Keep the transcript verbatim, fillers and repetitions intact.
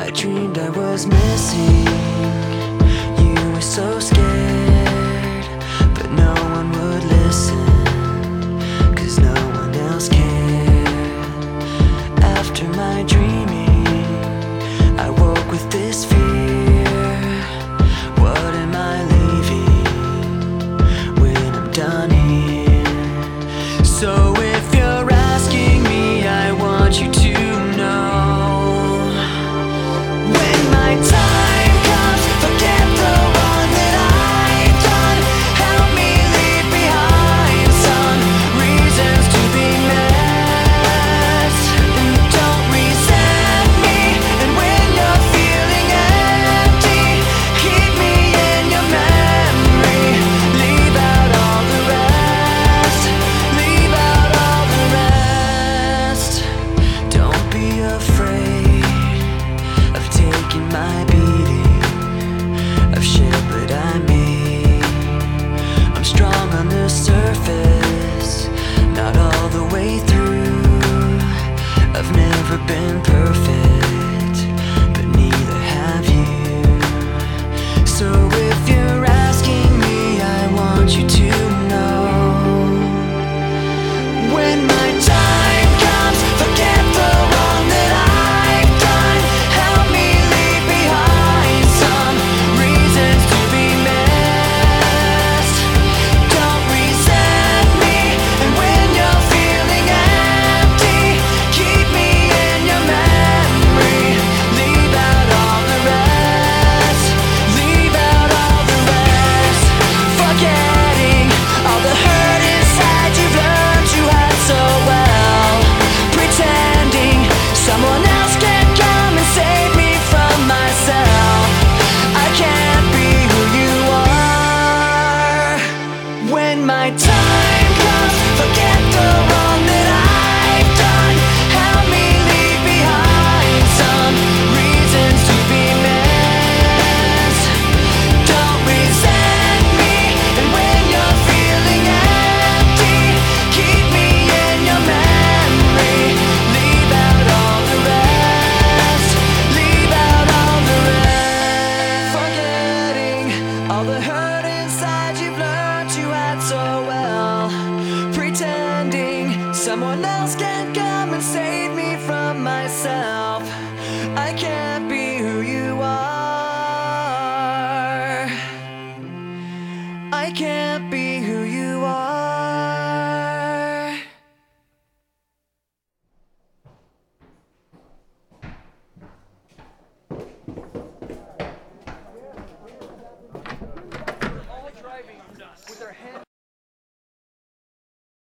I dreamed I was missing. You were so scared, but no one would listen, 'cause no one else cared. After my dreaming, I woke with this fear. What am I leaving when I'm done here? So if you're asking me, I want you to know, when my time comes, forget the one that I've done. Help me leave behind some reasons to be missed. And don't resent me. And when you're feeling empty, keep me in your memory. Leave out all the rest. Leave out all the rest. Don't be afraid of taking my beating, of shit that I made. I'm strong on the surface, not all the way through. I've never been perfect, but neither have you. So if you're asking me, I want you to know, when my time comes, forget the wrong that I've done. Help me leave behind some reasons to be missed. Don't resent me. And when you're feeling empty, keep me in your memory. Leave out all the rest. Leave out all the rest. Forgetting all the hurt inside you've learned you had so well. Pretending someone else can come and save me from myself. I can't be who you are. When my time comes, forget the wrong that I've done. Help me leave behind some reasons to be missed. Don't resent me. And when you're feeling empty, keep me in your memory. Leave out all the rest. Leave out all the rest. Forgetting all the hurt inside you've learned you had so well. Pretending someone else can come and save me from myself. I can't be